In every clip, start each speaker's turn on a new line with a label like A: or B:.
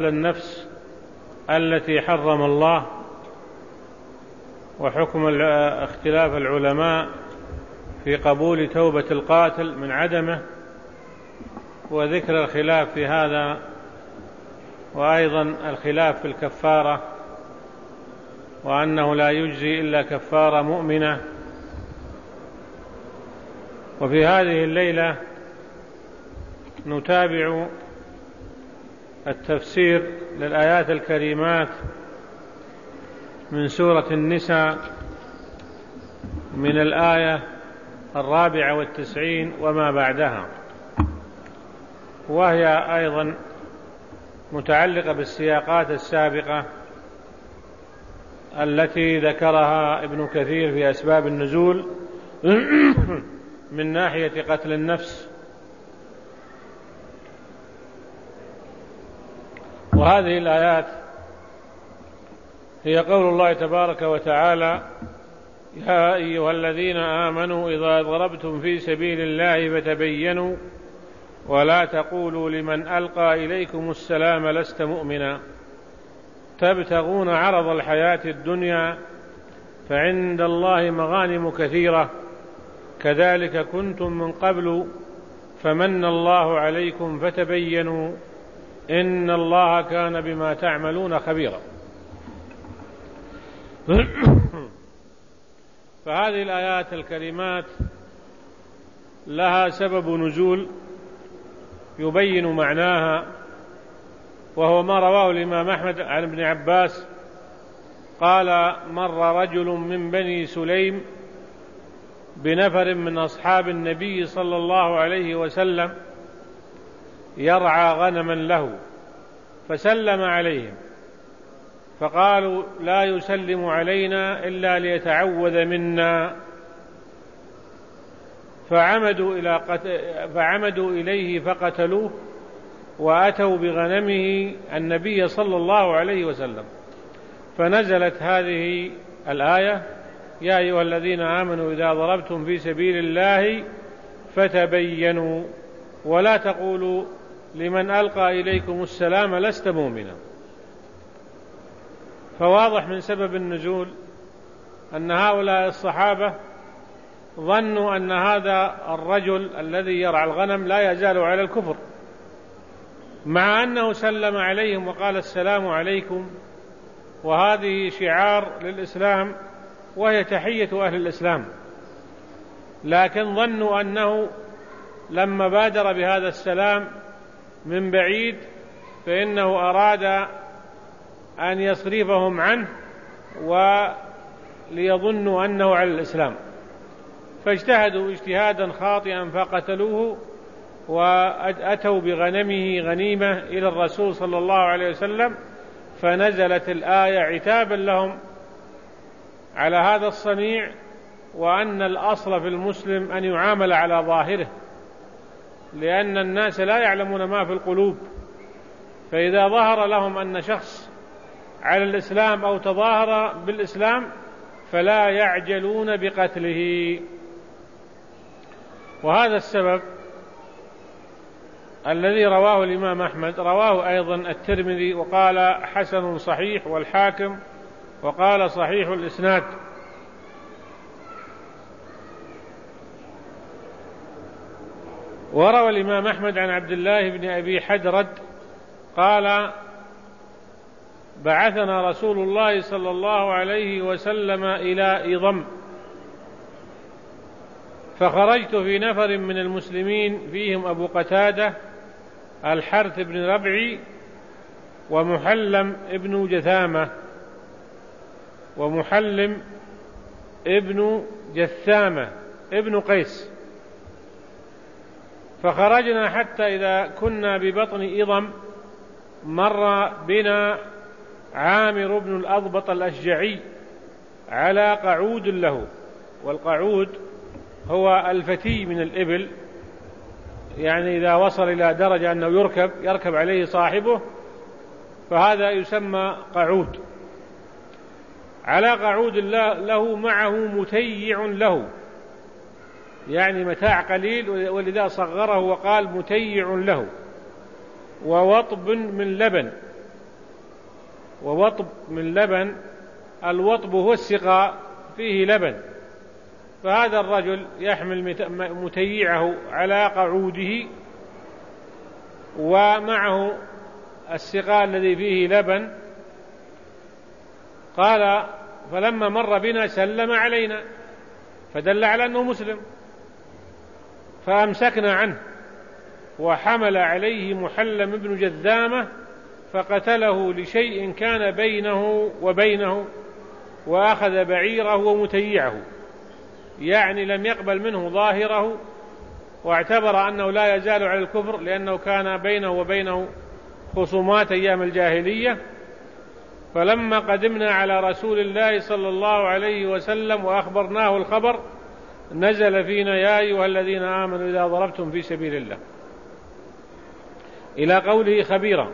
A: النفس التي حرم الله، وحكم اختلاف العلماء في قبول توبة القاتل من عدمه، وذكر الخلاف في هذا، وأيضا الخلاف في الكفارة، وأنه لا يجزي إلا كفارة مؤمنة. وفي هذه الليلة نتابع التفسير للآيات الكريمات من سورة النساء من الآية 94 وما بعدها، وهي أيضا متعلقة بالسياقات السابقة التي ذكرها ابن كثير في أسباب النزول من ناحية قتل النفس. وهذه الآيات هي قول الله تبارك وتعالى: يا أيها الذين آمنوا إذا ضربتم في سبيل الله فتبينوا ولا تقولوا لمن ألقى إليكم السلام لست مؤمنا تبتغون عرض الحياة الدنيا فعند الله مغانم كثيرة كذلك كنتم من قبل فمن الله عليكم فتبينوا إن الله كان بما تعملون خبيرا. فهذه الآيات الكريمات لها سبب نزول يبين معناها، وهو ما رواه الإمام أحمد عن ابن عباس قال: مر رجل من بني سليم بنفر من أصحاب النبي صلى الله عليه وسلم يرعى غنما له، فسلم عليهم فقالوا: لا يسلم علينا إلا ليتعوذ منا، فعمدوا إليه فقتلوه، وأتوا بغنمه النبي صلى الله عليه وسلم، فنزلت هذه الآية: يا أيها الذين آمنوا إذا ضربتم في سبيل الله فتبينوا ولا تقولوا لمن ألقى إليكم السلام لست مؤمنا. فواضح من سبب النزول أن هؤلاء الصحابة ظنوا أن هذا الرجل الذي يرعى الغنم لا يزال على الكفر، مع أنه سلم عليهم وقال: السلام عليكم، وهذه شعار للإسلام وهي تحية أهل الإسلام، لكن ظنوا أنه لما بادر بهذا السلام من بعيد فإنه أراد أن يصرفهم عنه وليظنوا أنه على الإسلام، فاجتهدوا اجتهادا خاطئا فقتلوه، وأتوا بغنمه غنيمة إلى الرسول صلى الله عليه وسلم، فنزلت الآية عتابا لهم على هذا الصنيع، وأن الأصل في المسلم أن يعامل على ظاهره، لأن الناس لا يعلمون ما في القلوب، فإذا ظهر لهم أن شخص على الإسلام أو تظاهر بالإسلام فلا يعجلون بقتله. وهذا السبب الذي رواه الإمام أحمد رواه أيضا الترمذي وقال: حسن صحيح، والحاكم وقال: صحيح الإسناد. وروى الإمام أحمد عن عبد الله بن أبي حدرد قال: بعثنا رسول الله صلى الله عليه وسلم إلى إضم، فخرجت في نفر من المسلمين فيهم أبو قتادة الحرث بن ربعي ومحلم ابن جثامة ومحلم ابن جثامة ابن قيس، فخرجنا حتى إذا كنا ببطن إضم مر بنا عامر بن الأضبط الأشجعي على قعود له، والقعود هو الفتي من الإبل، يعني إذا وصل إلى درجة أنه يركب عليه صاحبه فهذا يسمى قعود. على قعود له معه متيع له، يعني متاع قليل، ولذا صغره وقال متيع له، ووطب من لبن، ووطب من لبن. الوطب هو السقاء فيه لبن، فهذا الرجل يحمل متيعه على قعوده ومعه السقاء الذي فيه لبن. قال: فلما مر بنا سلم علينا، فدل على أنه مسلم، فأمسكنا عنه، وحمل عليه محلم بن جذامة فقتله لشيء كان بينه وبينه، وأخذ بعيره ومتيعه، يعني لم يقبل منه ظاهره، واعتبر أنه لا يزال على الكفر لأنه كان بينه وبينه خصومات أيام الجاهلية. فلما قدمنا على رسول الله صلى الله عليه وسلم وأخبرناه الخبر نزل فينا: يا أيها الذين آمنوا إذا ضربتم في سبيل الله، إلى قوله خبيرا.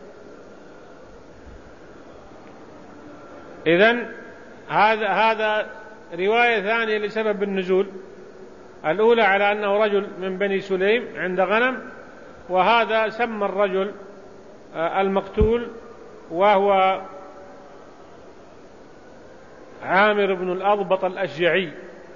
A: إذن هذا رواية ثانية لسبب النزول. الأولى على أنه رجل من بني سليم عند غنم، وهذا سمى الرجل المقتول وهو عامر بن الأضبط الأشجعي.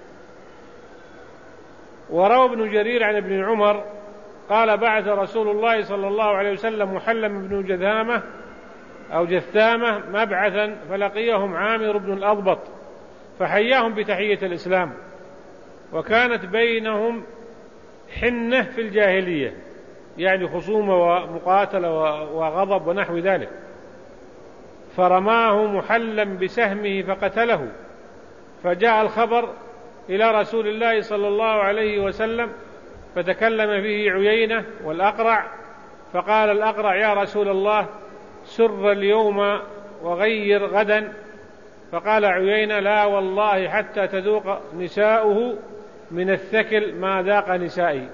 A: وروى ابن جرير عن ابن عمر قال: بعث رسول الله صلى الله عليه وسلم محلم بن جذامة أو جثامة مبعثا، فلقيهم عامر بن الأضبط فحياهم بتحية الإسلام، وكانت بينهم حنة في الجاهلية، يعني خصومة ومقاتلة وغضب ونحو ذلك. فرماه محلم بسهمه فقتله، فجاء الخبر إلى رسول الله صلى الله عليه وسلم، فتكلم فيه عيينة والأقرع، فقال الأقرع: يا رسول الله، سر اليوم وغير غدا. فقال عيينة: لا والله حتى تذوق نساؤه من الثكل ما ذاق نسائي.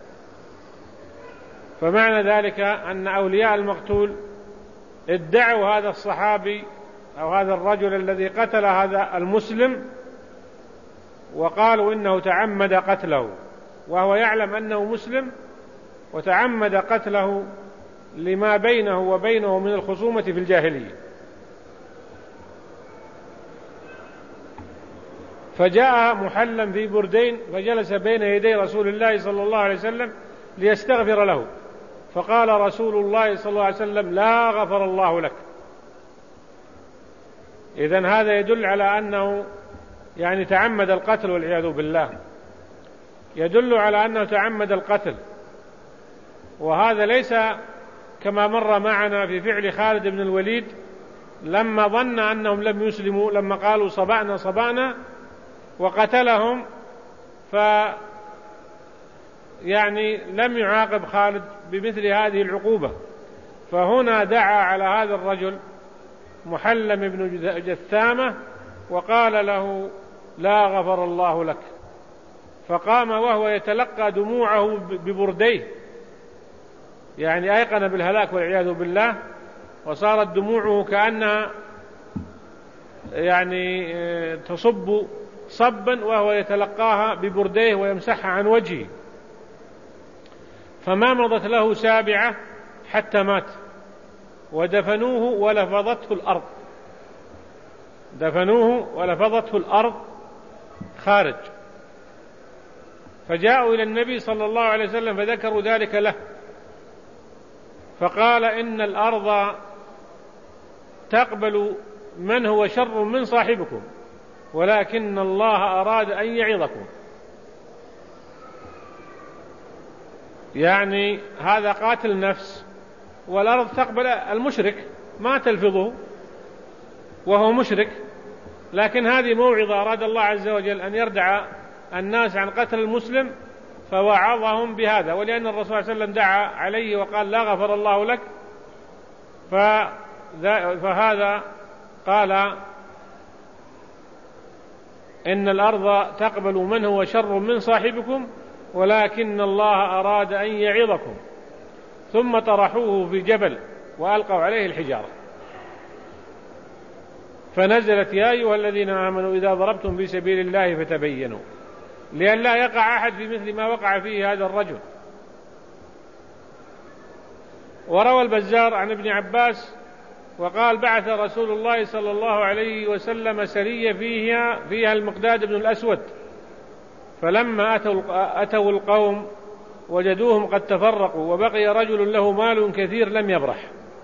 A: فمعنى ذلك أن أولياء المقتول ادعوا هذا الصحابي أو هذا الرجل الذي قتل هذا المسلم، وقالوا إنه تعمد قتله، وهو يعلم أنه مسلم وتعمد قتله لما بينه وبينه من الخصومة في الجاهلية. فجاء محلم في بردين فجلس بين يدي رسول الله صلى الله عليه وسلم ليستغفر له، فقال رسول الله صلى الله عليه وسلم: لا غفر الله لك. إذن هذا يدل على أنه يعني تعمد القتل والعياذ بالله، يدل على أنه تعمد القتل. وهذا ليس كما مر معنا في فعل خالد بن الوليد لما ظن أنهم لم يسلموا، لما قالوا صبعنا صبعنا وقتلهم، يعني لم يعاقب خالد بمثل هذه العقوبة. فهنا دعا على هذا الرجل محلم بن جثامة وقال له: لا غفر الله لك. فقام وهو يتلقى دموعه ببرديه، يعني أيقن بالهلاك والعياذ بالله، وصارت دموعه كأنها يعني تصب صبا وهو يتلقاها ببرديه ويمسحها عن وجهه. فما مضت له سابعة حتى مات، ودفنوه ولفظته الأرض، دفنوه ولفظته الأرض خارج. فجاءوا إلى النبي صلى الله عليه وسلم فذكروا ذلك له، فقال: إن الأرض تقبل من هو شر من صاحبكم، ولكن الله أراد أن يعظكم. يعني هذا قاتل نفس، والأرض تقبل المشرك ما تلفظه وهو مشرك، لكن هذه موعظة أراد الله عز وجل أن يردع الناس عن قتل المسلم، فوعظهم بهذا. ولأن الرسول صلى الله عليه وسلم دعا عليه وقال: لا غفر الله لك، فهذا قال: إن الأرض تقبل من هو شر من صاحبكم، ولكن الله أراد أن يعظكم. ثم طرحوه في جبل وألقوا عليه الحجارة، فنزلت: يا أيها الذين آمنوا إذا ضربتم في سبيل الله فتبينوا، لئلا يقع أحد في مثل ما وقع فيه هذا الرجل. وروى البزار عن ابن عباس وقال: بعث رسول الله صلى الله عليه وسلم سرية فيها المقداد بن الأسود، فلما أتوا القوم وجدوهم قد تفرقوا وبقي رجل له مال كثير لم يبرح،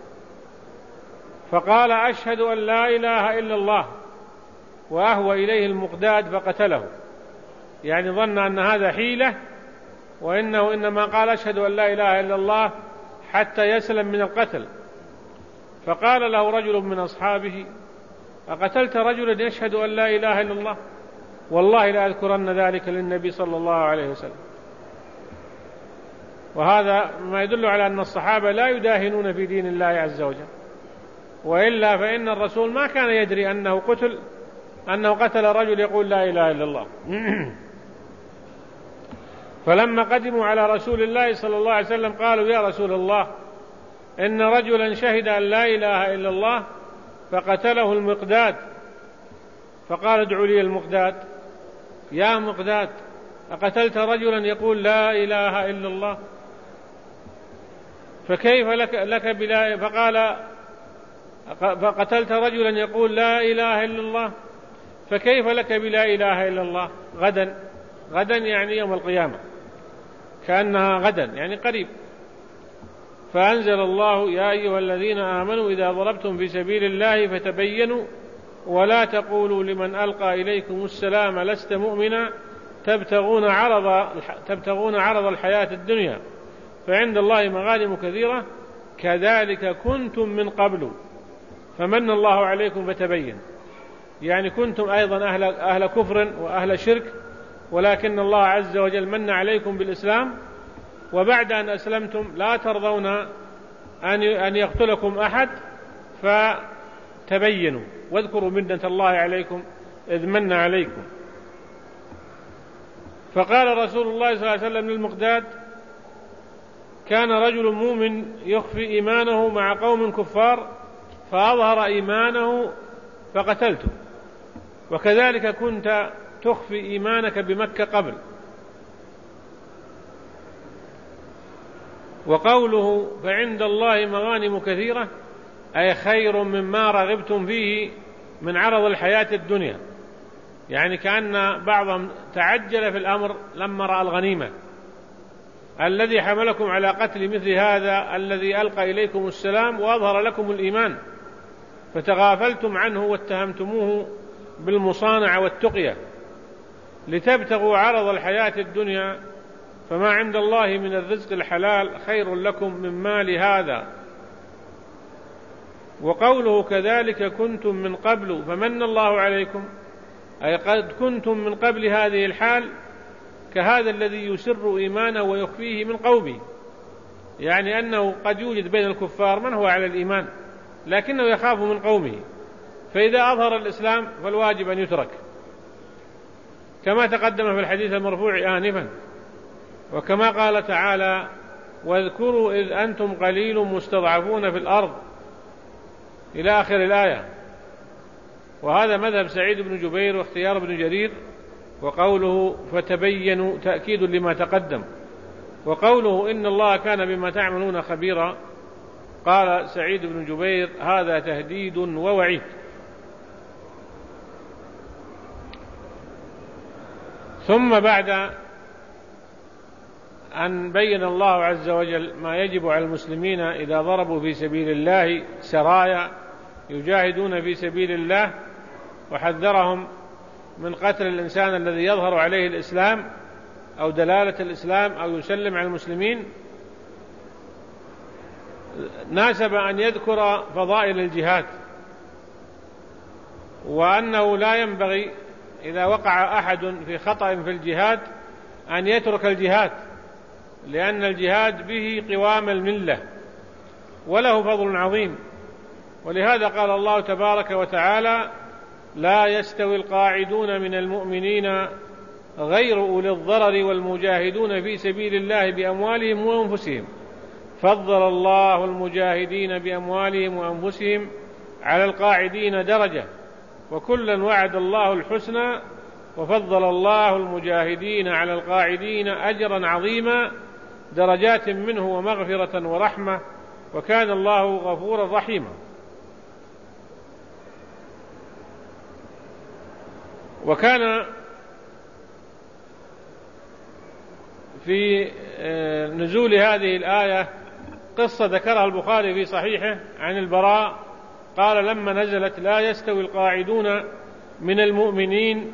A: فقال: أشهد أن لا إله إلا الله، وأهوى إليه المقداد فقتله، يعني ظن أن هذا حيلة، وإنه إنما قال: أشهد أن لا إله إلا الله حتى يسلم من القتل. فقال له رجل من أصحابه: أقتلت رجلا يشهد أن لا إله إلا الله؟ والله لا أذكرن ذلك للنبي صلى الله عليه وسلم. وهذا ما يدل على أن الصحابة لا يداهنون في دين الله عز وجل، وإلا فإن الرسول ما كان يدري أنه قتل رجل يقول لا إله إلا الله. فلما قدموا على رسول الله صلى الله عليه وسلم قالوا: يا رسول الله، إن رجلا شهد أن لا إله إلا الله فقتله المقداد. فقال: ادعوا لي المقداد. يا مقداد، أقتلت رجلا يقول لا إله إلا الله؟ فكيف لك بلا؟ فقال: فقتلت رجلا يقول لا إله إلا الله، فكيف لك بلا إله إلا الله؟ غدا يعني يوم القيامة، كأنها غدا يعني قريب. فأنزل الله: يا أيها الذين آمنوا إذا ضربتم في سبيل الله فتبينوا ولا تقولوا لمن ألقى إليكم السلام لست مؤمنا تبتغون عرض الحياة الدنيا فعند الله مغانم كثيرة كذلك كنتم من قبل فمن الله عليكم فتبين. يعني كنتم أيضا أهل كفر وأهل شرك، ولكن الله عز وجل من عليكم بالإسلام، وبعد أن أسلمتم لا ترضون أن يقتلكم أحد، فتبينوا واذكروا منة الله عليكم إذ من عليكم. فقال رسول الله صلى الله عليه وسلم للمقداد: كان رجل مؤمن يخفي إيمانه مع قوم كفار فأظهر إيمانه فقتلته، وكذلك كنت تخفي إيمانك بمكة قبل. وقوله فعند الله مغانم كثيرة أي خير مما رغبتم فيه من عرض الحياة الدنيا، يعني كأن بعضهم تعجل في الأمر لما رأى الغنيمة. الذي حملكم على قتل مثل هذا الذي ألقى إليكم السلام وأظهر لكم الإيمان فتغافلتم عنه واتهمتموه بالمصانعة والتقية لتبتغوا عرض الحياة الدنيا، فما عند الله من الرزق الحلال خير لكم من مال هذا. وقوله كذلك كنتم من قبل فمن الله عليكم أي قد كنتم من قبل هذه الحال كهذا الذي يسر إيمانه ويخفيه من قومه، يعني أنه قد يوجد بين الكفار من هو على الإيمان لكنه يخاف من قومه، فإذا أظهر الإسلام فالواجب أن يترك، كما تقدم في الحديث المرفوع آنفا، وكما قال تعالى: واذكروا إذ أنتم قليل مستضعفون في الأرض إلى آخر الآية. وهذا مذهب سعيد بن جبير واختيار ابن جرير. وقوله فتبينوا تأكيد لما تقدم. وقوله إن الله كان بما تعملون خبيرا، قال سعيد بن جبير: هذا تهديد ووعيد. ثم بعد أن بين الله عز وجل ما يجب على المسلمين إذا ضربوا في سبيل الله سرايا يجاهدون في سبيل الله، وحذرهم من قتل الإنسان الذي يظهر عليه الإسلام أو دلالة الإسلام أو يسلم على المسلمين، ناسب أن يذكر فضائل الجهاد، وأنه لا ينبغي إذا وقع أحد في خطأ في الجهاد أن يترك الجهاد، لأن الجهاد به قوام الملة وله فضل عظيم. ولهذا قال الله تبارك وتعالى: لا يستوي القاعدون من المؤمنين غير أولي الضرر والمجاهدون في سبيل الله بأموالهم وأنفسهم، فضل الله المجاهدين بأموالهم وأنفسهم على القاعدين درجة، وكلا وعد الله الحسنى، وفضل الله المجاهدين على القاعدين أجرا عظيما درجات منه ومغفرة ورحمة، وكان الله غفورا رحيما. وكان في نزول هذه الآية قصة ذكرها البخاري في صحيحه عن البراء قال: لما نزلت لا يستوي القاعدون من المؤمنين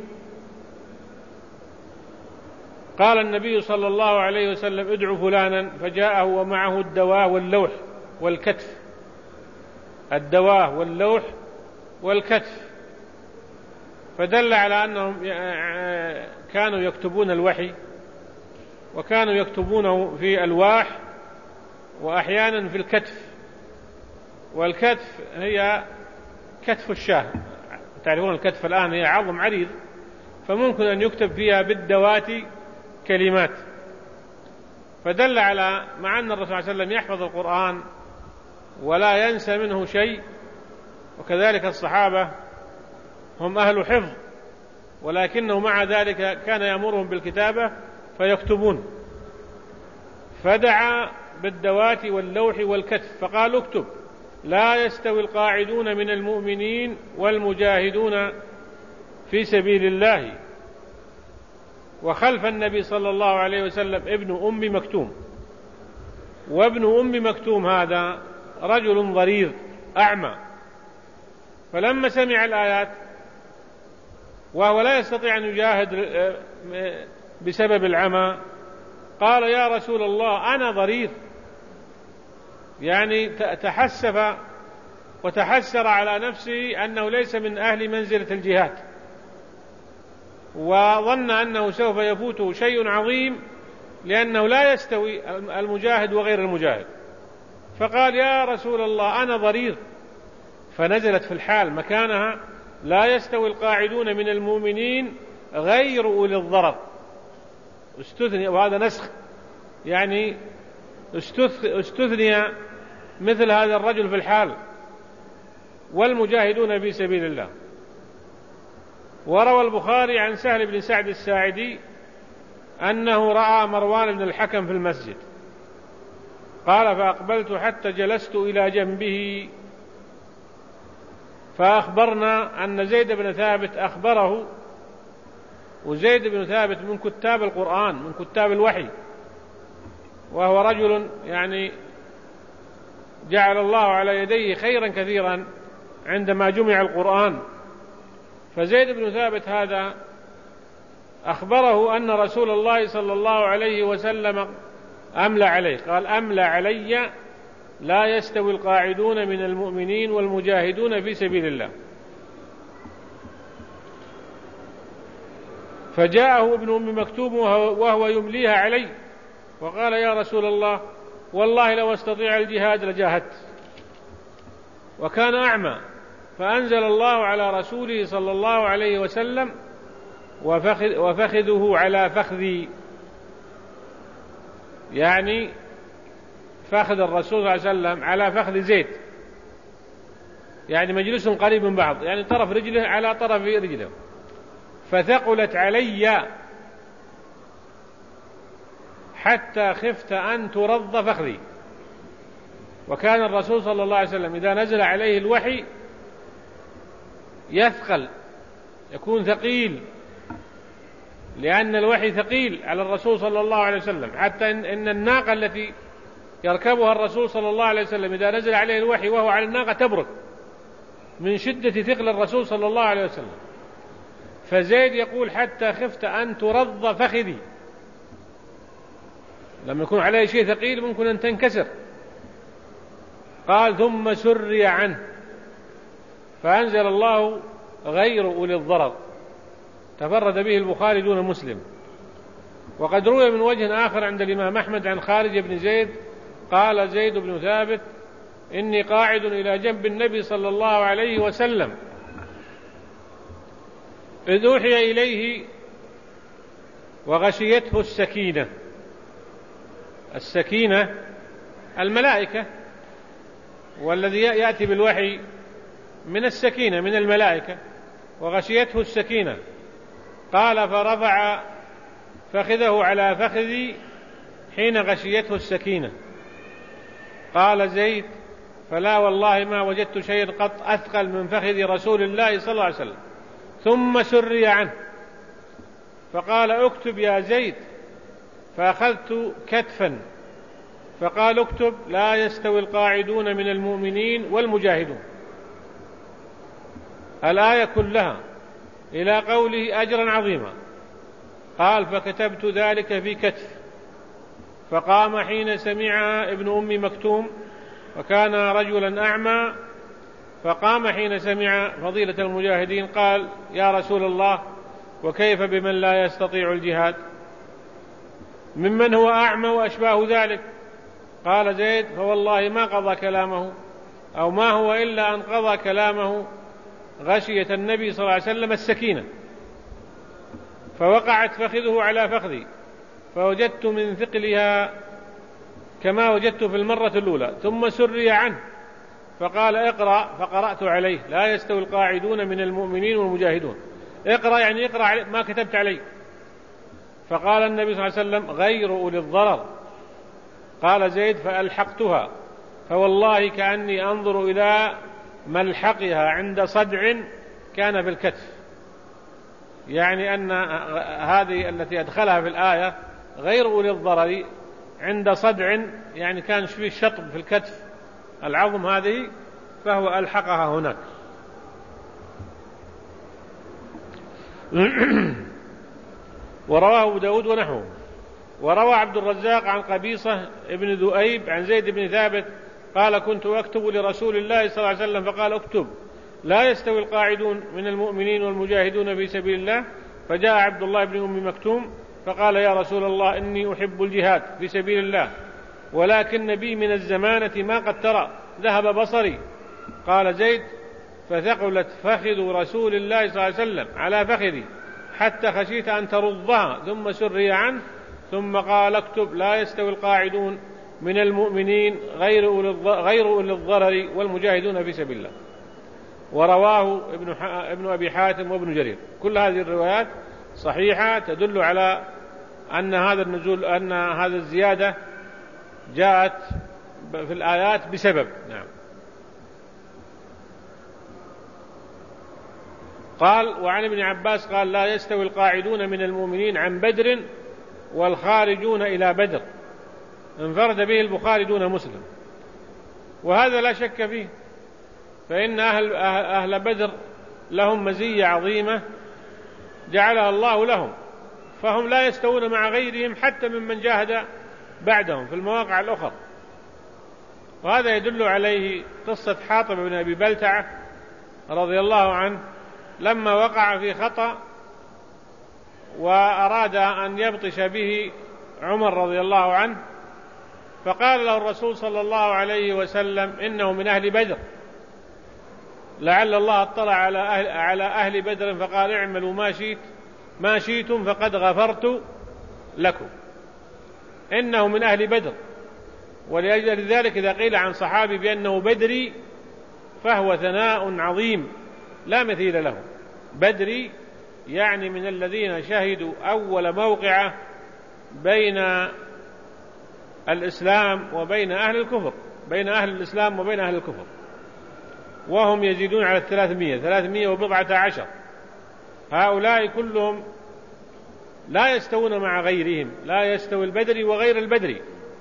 A: قال النبي صلى الله عليه وسلم: ادعوا فلانا، فجاءه ومعه الدواء واللوح والكتف، الدواء واللوح والكتف، فدل على أنهم كانوا يكتبون الوحي، وكانوا يكتبونه في ألواح وأحيانا في الكتف. والكتف هي كتف الشاه، تعرفون الكتف الآن هي عظم عريض، فممكن أن يكتب فيها بالدوات كلمات، فدل على مع أن الرسول صلى الله عليه وسلم يحفظ القرآن ولا ينسى منه شيء، وكذلك الصحابة هم أهل حفظ، ولكنه مع ذلك كان يأمرهم بالكتابة فيكتبون، فدعا بالدوات واللوح والكتف فقال: اكتب: لا يستوي القاعدون من المؤمنين والمجاهدون في سبيل الله. وخلف النبي صلى الله عليه وسلم ابن أم مكتوم، وابن أم مكتوم هذا رجل ضرير أعمى، فلما سمع الآيات وهو لا يستطيع أن يجاهد بسبب العمى قال: يا رسول الله أنا ضرير، يعني تحسف وتحسر على نفسه أنه ليس من أهل منزلة الجهاد، وظن أنه سوف يفوته شيء عظيم لأنه لا يستوي المجاهد وغير المجاهد، فقال: يا رسول الله أنا ضرير، فنزلت في الحال مكانها: لا يستوي القاعدون من المؤمنين غير أولي الضرر، استثني، وهذا نسخ، يعني استثني مثل هذا الرجل في الحال، والمجاهدون في سبيل الله. وروى البخاري عن سهل بن سعد الساعدي أنه رأى مروان بن الحكم في المسجد، قال: فأقبلت حتى جلست إلى جنبه، فأخبرنا أن زيد بن ثابت أخبره، وزيد بن ثابت من كتاب القرآن، من كتاب الوحي، وهو رجل يعني جعل الله على يديه خيرا كثيرا عندما جمع القرآن. فزيد بن ثابت هذا أخبره أن رسول الله صلى الله عليه وسلم أملى عليه، قال: أملى علي لا يستوي القاعدون من المؤمنين والمجاهدون في سبيل الله. فجاءه ابن أم مكتوم وهو يمليها علي، وقال: يا رسول الله والله لو استطيع الجهاد لجاهدت. وكان أعمى، فأنزل الله على رسوله صلى الله عليه وسلم: وفخذه على فخذي، يعني فخذ الرسول صلى الله عليه وسلم على فخذ زيد، يعني مجلس قريب من بعض، يعني طرف رجله على طرف رجله، فثقلت علي حتى خفت أن ترض فخذي. وكان الرسول صلى الله عليه وسلم إذا نزل عليه الوحي يثقل، يكون ثقيل، لأن الوحي ثقيل على الرسول صلى الله عليه وسلم، حتى إن الناقة التي يركبها الرسول صلى الله عليه وسلم إذا نزل عليه الوحي وهو على الناقة تبرد من شدة ثقل الرسول صلى الله عليه وسلم. فزيد يقول: حتى خفت أن ترض فخذي، لما يكون عليه شيء ثقيل ممكن أن تنكسر. قال: ثم سري عنه، فأنزل الله: غير أولي الضرر، تفرد به البخاري دون مسلم. وقد روي من وجه آخر عند الإمام أحمد عن خارج بن زيد قال زيد بن ثابت: إني قاعد إلى جنب النبي صلى الله عليه وسلم إذ أوحي إليه وغشيته السكينة. السكينة الملائكة، والذي يأتي بالوحي من السكينة من الملائكة، وغشيته السكينة. قال: فرفع فخذه على فخذي حين غشيته السكينة. قال زيد: فلا والله ما وجدت شيئا قط أثقل من فخذ رسول الله صلى الله عليه وسلم. ثم سري عنه فقال اكتب يا زيد، فأخذت كتفا فقال اكتب لا يستوي القاعدون من المؤمنين والمجاهدون، الآية كلها إلى قوله أجرا عظيما. قال فكتبت ذلك في كتف، فقام حين سمعها ابن أم مكتوم وكان رجلا أعمى، فقام حين سمع فضيلة المجاهدين قال يا رسول الله وكيف بمن لا يستطيع الجهاد، ممن هو أعمى وأشباه ذلك؟ قال زيد فوالله ما قضى كلامه، أو ما هو إلا أن قضى كلامه غشية النبي صلى الله عليه وسلم السكينة، فوقعت فخذه على فخذي فوجدت من ثقلها كما وجدت في المرة الأولى، ثم سري عنه فقال اقرأ، فقرأت عليه لا يستوي القاعدون من المؤمنين والمجاهدون. اقرأ يعني اقرأ ما كتبت عليه. فقال النبي صلى الله عليه وسلم غير أولي الضرر. قال زيد فألحقتها، فوالله كأني أنظر إلى ملحقها عند صدع كان في الكتف، يعني أن هذه التي أدخلها في الآية غير أولي الضرر عند صدع، يعني كان فيه شطب في الكتف العظم هذه، فهو ألحقها هناك. ورواه أبو داود ونحوه. وروى عبد الرزاق عن قبيصة ابن ذؤيب عن زيد بن ثابت قال كنت أكتب لرسول الله صلى الله عليه وسلم فقال اكتب لا يستوي القاعدون من المؤمنين والمجاهدون في سبيل الله، فجاء عبد الله بن أم مكتوم فقال يا رسول الله إني أحب الجهاد في سبيل الله، ولكن بي من الزمانة ما قد ترى ذهب بصري. قال زيد فثقلت فخذ رسول الله صلى الله عليه وسلم على فخذي حتى خشيت أن ترضها، ثم سري عنه ثم قال اكتب لا يستوي القاعدون من المؤمنين غير أولي الضرر والمجاهدون في سبيل الله. ورواه ابن أبي حاتم وابن جرير. كل هذه الروايات صحيحة تدل على أن هذا النزول، أن هذه الزيادة جاءت في الآيات بسبب. نعم. قال وعن ابن عباس قال لا يستوي القاعدون من المؤمنين عن بدر والخارجون إلى بدر، انفرد به البخاري دون مسلم، وهذا لا شك فيه، فإن أهل بدر لهم مزية عظيمة جعلها الله لهم، فهم لا يستوون مع غيرهم حتى ممن جاهد بعدهم في المواقع الأخرى. وهذا يدل عليه قصة حاطب بن أبي بلتعة رضي الله عنه لما وقع في خطأ وأراد أن يبطش به عمر رضي الله عنه، فقال له الرسول صلى الله عليه وسلم إنه من أهل بدر، لعل الله اطلع على أهل بدر فقال اعملوا ما شئتم فقد غفرت لكم، إنه من أهل بدر. ولأجل ذلك إذا قيل عن صحابي بأنه بدري فهو ثناء عظيم لا مثيل له. بدري يعني من الذين شهدوا أول موقعة بين الإسلام وبين أهل الكفر، بين أهل الإسلام وبين أهل الكفر، وهم يزيدون على 300 و14. هؤلاء كلهم لا يستوون مع غيرهم، لا يستوي البدري وغير البدري.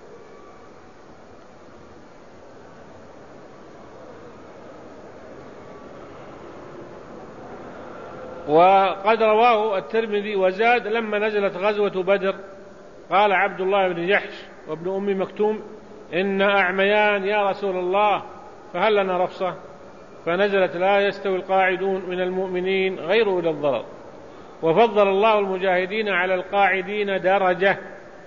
A: وقد رواه الترمذي وزاد لما نزلت غزوة بدر قال عبد الله بن جحش وابن أم مكتوم إن أعميان يا رسول الله فهل لنا رخصة؟ فنزلت لا يستوي القاعدون من المؤمنين غير أولي الضرر. وفضل الله المجاهدين على القاعدين درجة،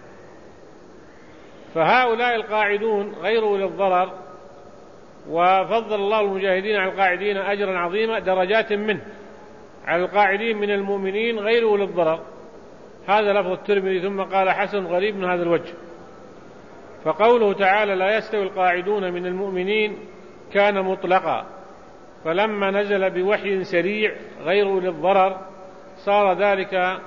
A: فهؤلاء القاعدون غير أولي الضرر، وفضل الله المجاهدين على القاعدين أجرا عظيما درجات منه على القاعدين من المؤمنين غير أولي الضرر. هذا لفظ الترمذي. ثم قال حسن غريب من هذا الوجه. فقوله تعالى لا يستوي القاعدون من المؤمنين كان مطلقا، فلما نزل بوحي سريع غير أولي الضرر صار ذلك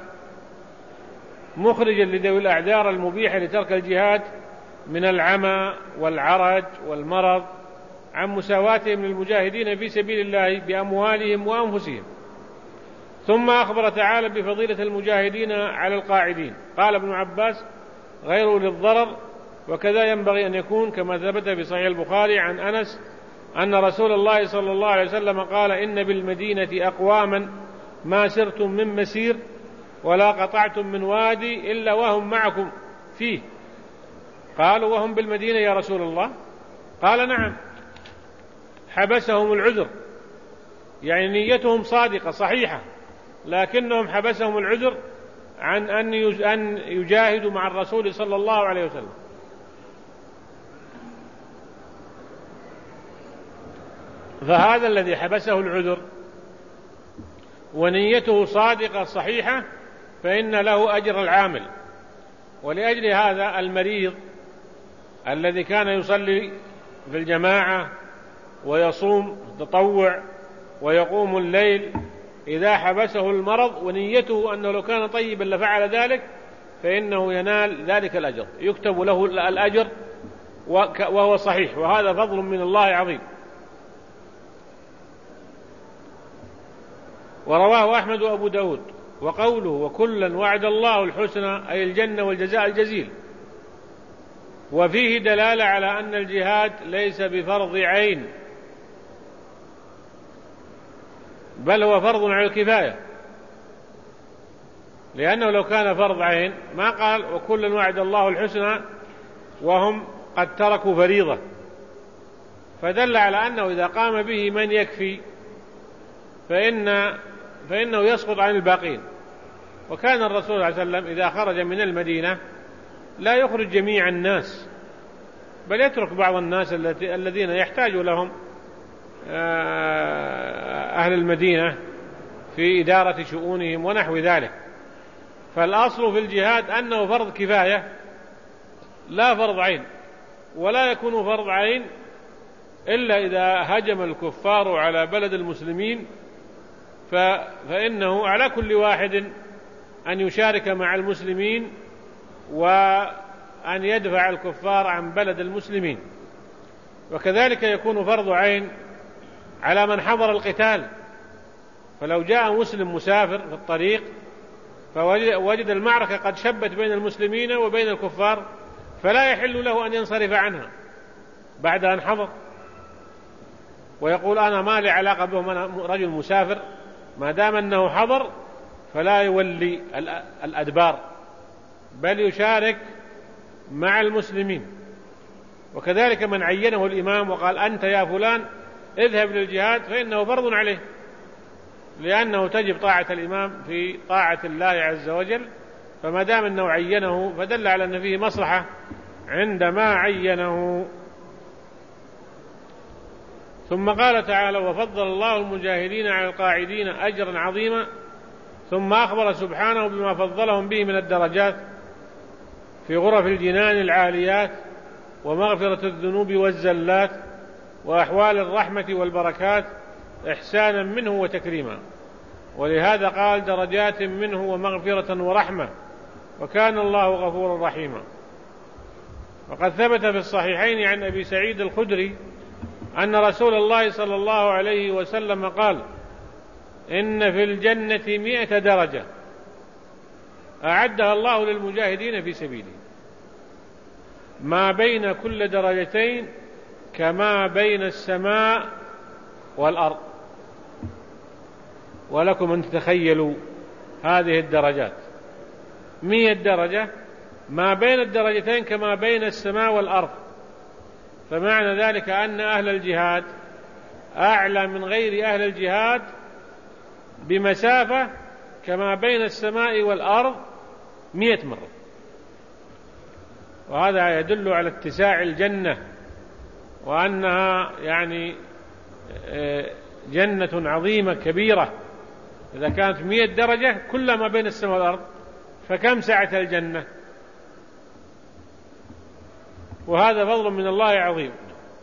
A: مخرجا لذوي الأعذار المبيحة لترك الجهاد من العمى والعرج والمرض عن مساواتهم للمجاهدين في سبيل الله بأموالهم وأنفسهم. ثم أخبر تعالى بفضيلة المجاهدين على القاعدين. قال ابن عباس: غير للضرر. وكذا ينبغي أن يكون، كما ثبت في صحيح البخاري عن أنس أن رسول الله صلى الله عليه وسلم قال: إن بالمدينة أقواما ما سرتم من مسير ولا قطعتم من وادي إلا وهم معكم فيه. قالوا: وهم بالمدينة يا رسول الله؟ قال: نعم، حبسهم العذر، يعني نيتهم صادقة صحيحة، لكنهم حبسهم العذر عن أن يجاهدوا مع الرسول صلى الله عليه وسلم. فهذا الذي حبسه العذر ونيته صادقة صحيحة فإن له أجر العامل. ولأجل هذا المريض الذي كان يصلي في الجماعة ويصوم التطوع ويقوم الليل، إذا حبسه المرض ونيته أنه لو كان طيبا لفعل ذلك فإنه ينال ذلك الأجر، يكتب له الأجر وهو صحيح، وهذا فضل من الله عظيم. ورواه أحمد وأبو داود. وقوله: وكلا وعد الله الحسنى، أي الجنة والجزاء الجزيل. وفيه دلالة على أن الجهاد ليس بفرض عين، بل هو فرض على الكفاية، لأنه لو كان فرض عين ما قال: وكلا وعد الله الحسنى وهم قد تركوا فريضة، فدل على أنه إذا قام به من يكفي فإنه يسقط عن الباقين. وكان الرسول صلى الله عليه وسلم إذا خرج من المدينة لا يخرج جميع الناس، بل يترك بعض الناس الذين يحتاج لهم أهل المدينة في إدارة شؤونهم ونحو ذلك. فالأصل في الجهاد أنه فرض كفاية لا فرض عين، ولا يكون فرض عين إلا إذا هجم الكفار على بلد المسلمين، فإنه على كل واحد أن يشارك مع المسلمين وأن يدفع الكفار عن بلد المسلمين. وكذلك يكون فرض عين على من حضر القتال، فلو جاء مسلم مسافر في الطريق فوجد المعركة قد شبت بين المسلمين وبين الكفار، فلا يحل له أن ينصرف عنها بعد أن حضر ويقول: أنا ما لي علاقة بهم، أنا رجل مسافر. ما دام أنه حضر فلا يولي الأدبار، بل يشارك مع المسلمين. وكذلك من عينه الإمام وقال: أنت يا فلان اذهب للجهاد، فإنه فرض عليه، لأنه تجب طاعة الإمام في طاعة الله عز وجل. فما دام أنه عينه فدل على أن فيه مصلحة عندما عينه. ثم قال تعالى: وفضل الله المجاهدين على القاعدين أجرا عظيما. ثم أخبر سبحانه بما فضلهم به من الدرجات في غرف الجنان العاليات، ومغفرة الذنوب والزلات، وأحوال الرحمة والبركات إحسانا منه وتكريما. ولهذا قال: درجات منه ومغفرة ورحمة، وكان الله غفورا رحيما. وقد ثبت في الصحيحين عن أبي سعيد الخدري أن رسول الله صلى الله عليه وسلم قال: إن في الجنة 100 درجة أعدها الله للمجاهدين في سبيله، ما بين كل درجتين كما بين السماء والأرض. ولكم أن تتخيلوا هذه الدرجات، 100 درجة ما بين الدرجتين كما بين السماء والأرض. فمعنى ذلك أن أهل الجهاد أعلى من غير أهل الجهاد بمسافة كما بين السماء والأرض 100 مرة. وهذا يدل على اتساع الجنة، وأنها يعني جنة عظيمة كبيرة. إذا كانت 100 درجة كل ما بين السماء والأرض، فكم سعة الجنة؟ وهذا فضل من الله عظيم.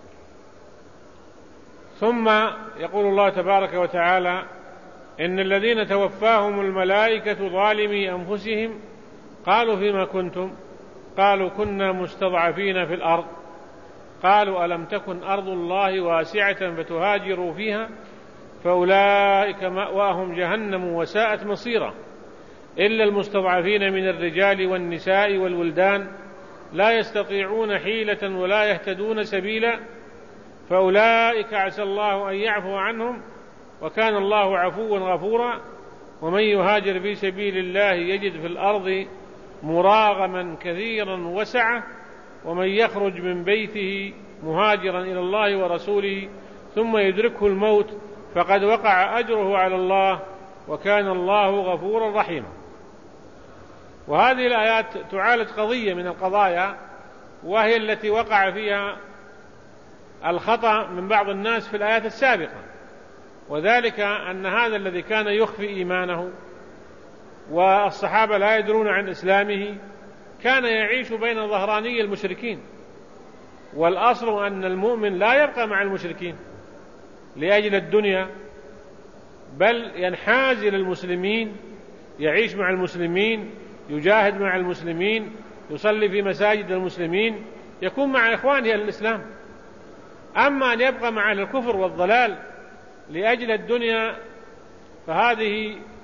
A: ثم يقول الله تبارك وتعالى: إن الذين توفاهم الملائكة ظالمي أنفسهم قالوا فيما كنتم؟ قالوا كنا مستضعفين في الأرض. قالوا ألم تكن أرض الله واسعة فتهاجروا فيها؟ فأولئك مأواهم جهنم وساءت مصيرا إلا المستضعفين من الرجال والنساء والولدان لا يستطيعون حيلة ولا يهتدون سبيلا فأولئك عسى الله أن يعفو عنهم وكان الله عفوا غفورا ومن يهاجر في سبيل الله يجد في الأرض مراغما كثيرا وسعة ومن يخرج من بيته مهاجرا إلى الله ورسوله ثم يدركه الموت فقد وقع أجره على الله وكان الله غفورا رحيما. وهذه الآيات تعالج قضية من القضايا وهي التي وقع فيها الخطأ من بعض الناس في الآيات السابقة، وذلك أن هذا الذي كان يخفي إيمانه والصحابة لا يدرون عن إسلامه كان يعيش بين ظهراني المشركين، والأصل أن المؤمن لا يبقى مع المشركين لأجل الدنيا بل ينحاز إلى المسلمين، يعيش مع المسلمين، يجاهد مع المسلمين، يصلي في مساجد المسلمين، يكون مع إخوانه الإسلام. أما أن يبقى مع الكفر والضلال لأجل الدنيا فهذه